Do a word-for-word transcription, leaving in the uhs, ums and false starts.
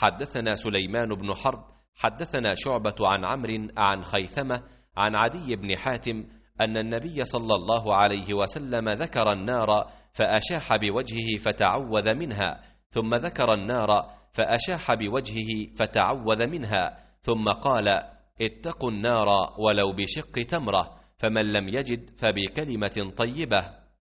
حدثنا سليمان بن حرب حدثنا شعبة عن عمرو عن خيثمة عن عدي بن حاتم أن النبي صلى الله عليه وسلم ذكر النار فأشاح بوجهه فتعوذ منها، ثم ذكر النار فأشاح بوجهه فتعوذ منها، ثم قال: اتقوا النار ولو بشق تمرة، فمن لم يجد فبكلمة طيبة.